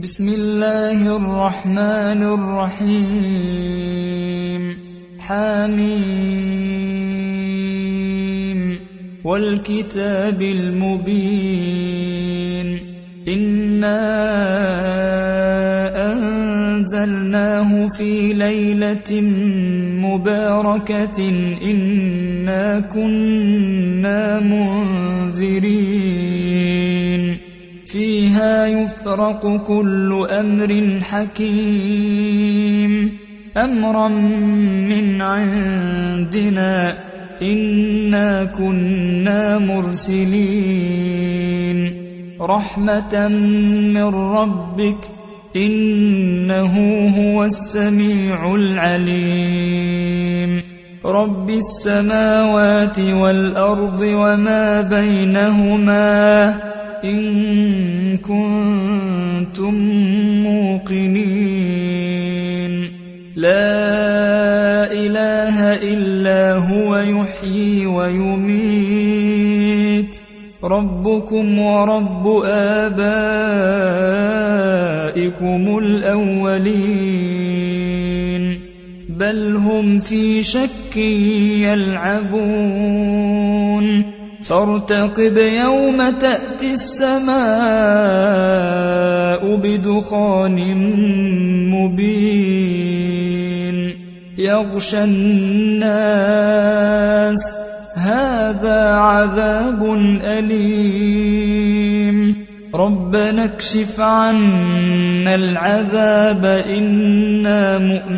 بسم الله الرحمن الرحيم حميم والكتاب المبين إنا أنزلناه في ليلة مباركة إنا كنا منذرين فيها يفرق كل أمر حكيم أمرا من عندنا إنا كنا مرسلين رحمة من ربك إنه هو السميع العليم رب السماوات والأرض وما بينهما إن كنتم موقنين لا إله إلا هو يحيي ويميت ربكم ورب آبائكم الأولين بل هم في شك يلعبون فارتقب يوم تأتي السماء بدخان مبين يغشى الناس هذا عذاب أليم ربنا اكشف عنا العذاب إنا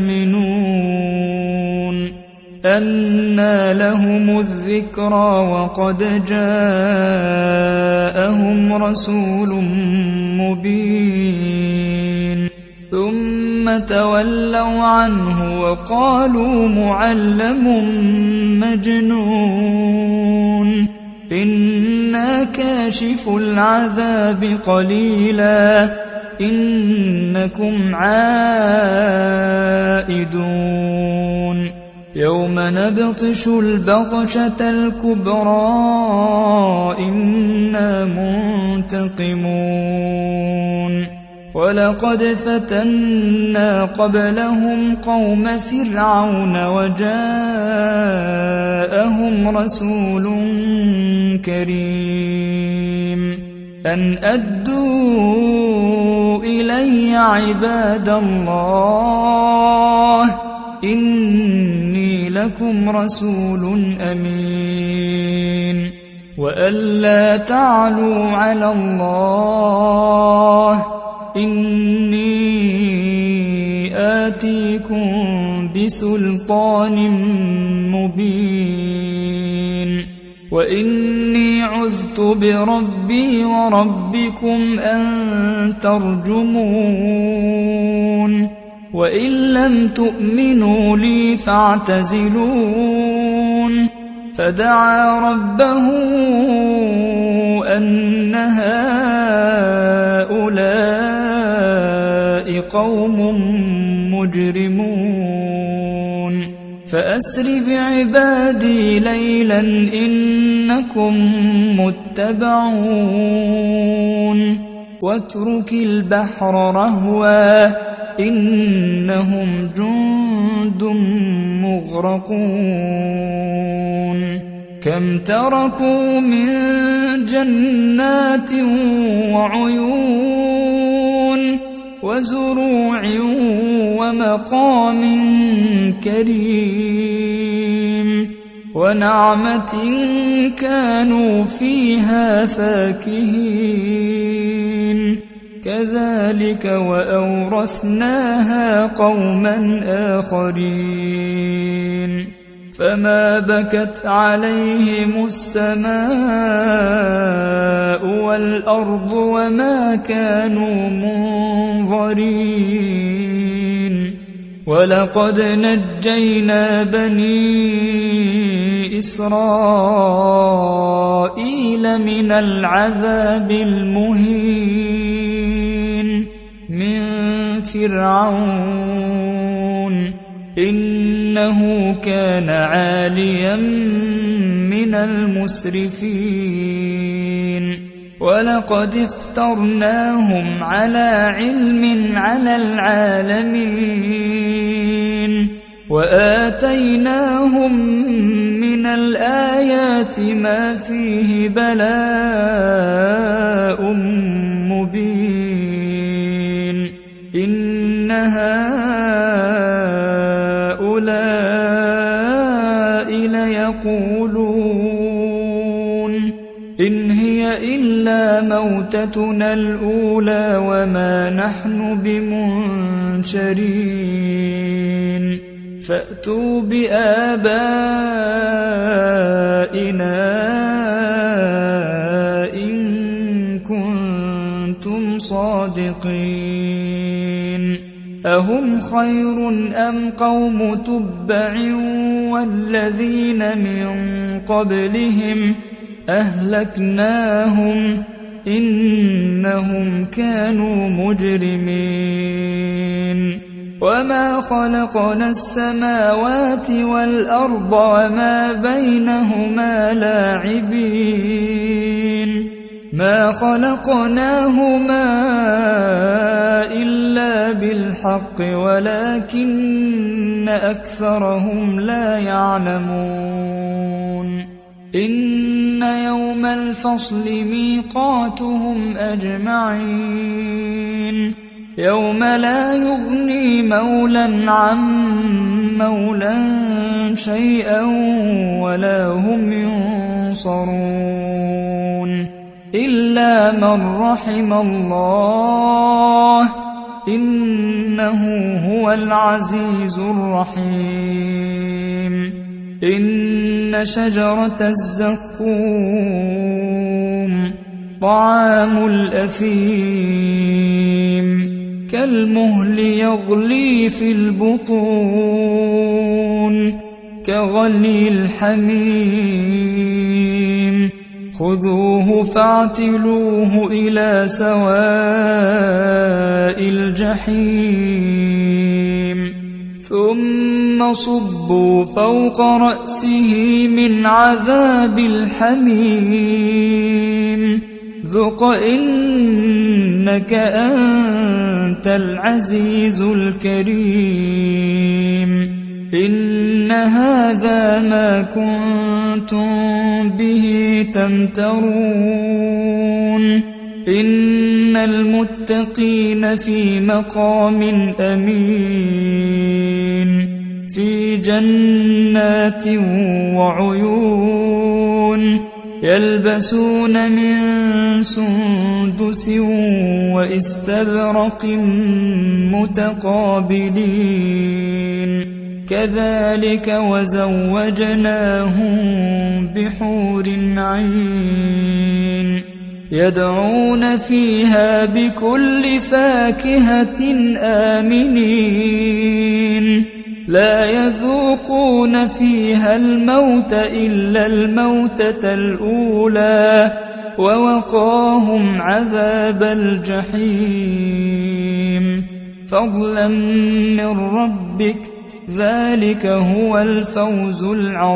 مؤمنون أنى لهم الذكرى وقد جاءهم رسول مبين ثم تولوا عنه وقالوا معلم مجنون إنا كاشف العذاب قليلا إنكم عائدون يوم نبطش البطشة الكبرى إنا منتقمون ولقد فتنا قبلهم قوم فرعون وجاءهم رسول كريم أن أدوا إلي عباد الله إني لكم رسول أمين وألا تعلوا على الله إني آتيكم بسلطان مبين وإني عذت بربي وربكم أن ترجمون وإن لم تؤمنوا لي فاعتزلون فدعا ربه أن هؤلاء قوم مجرمون فأسر بعبادي ليلا إنكم متبعون واترك البحر رهوا إنهم جند مغرقون كم تركوا من جنات وعيون وزروع ومقام كريم ونعمة كانوا فيها فاكهين كذلك وأورثناها قوما آخرين فما بكت عليهم السماء والأرض وما كانوا منظرين ولقد نجينا بني إسرائيل من العذاب المهين من فرعون إنه كان عاليا من المسرفين ولقد اخترناهم على علم على العالمين وآتيناهم من الآيات ما فيه بلاء مبين إن هؤلاء ليقولون إن هي إلا موتتنا الأولى وما نحن بمنشرين فأتوا بآبائنا إن كنتم صادقين أهم خير أم قوم تبع والذين من قبلهم أهلكناهم إنهم كانوا مجرمين وما خلقنا السماوات والأرض وما بينهما لاعبين ما خلقناهما إلا بالحق ولكن أكثرهم لا يعلمون إن يوم الفصل ميقاتهم أجمعين يوم لا يغني مولى عن مولى شيئا ولا هم ينصرون إلا من رحم الله إنه هو العزيز الرحيم إن شجرة الزقوم طعام الأثيم كالمهل يغلي في البطون كغلي الحميم خذوه فاعتلوه إلى سواء الجحيم ثم صبوا فوق رأسه من عذاب الحميم ذق إنك أنت العزيز الكريم إن هذا ما كنتم به تمترون إن المتقين في مقام أمين في جنات وعيون يلبسون من سندس وإستبرق متقابلين كذلك وزوجناهم بحور عين يدعون فيها بكل فاكهة آمنين لا يذوقون فيها الموت إلا الموتة الأولى ووقاهم عذاب الجحيم فضلا من ربك ذلك هو الفوز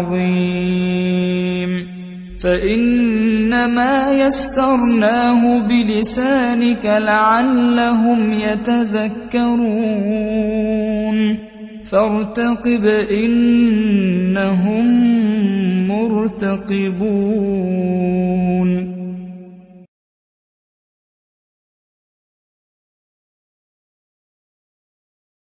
العظيم فإنما يسرناه بلسانك لعلهم يتذكرون فارتقب إنهم مرتقبون